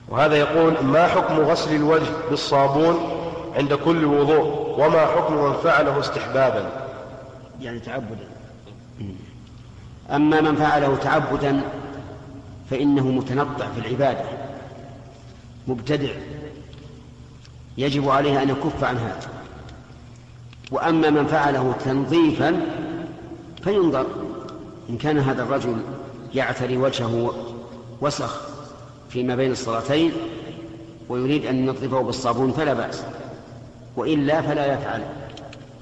وهذا يقول: ما حكم غسل الوجه بالصابون عند كل وضوء، وما حكم من فعله استحبابا؟ يعني تعبدا. أما من فعله تعبدا فإنه متنطع في العبادة مبتدع، يجب عليه أن يكف عن هذا. وأما من فعله تنظيفا فينظر، إن كان هذا الرجل يعتري وجهه وسخ فيما بين الصلاتين ويريد أن ينظفه بالصابون فلا بأس، وإلا فلا يفعل.